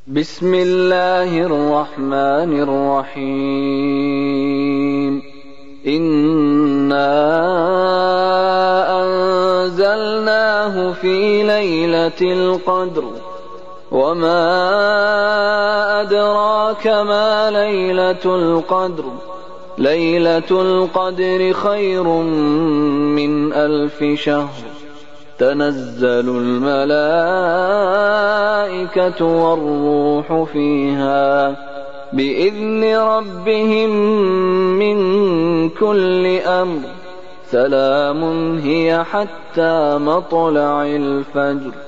بسم الله الرحمن الرحيم. إنا أنزلناه في ليلة القدر وما أدراك ما ليلة القدر. ليلة القدر خير من 1000 شهر. تنزل الملائكة والروح فيها بإذن ربهم من كل أمر. سلام هي حتى مطلع الفجر.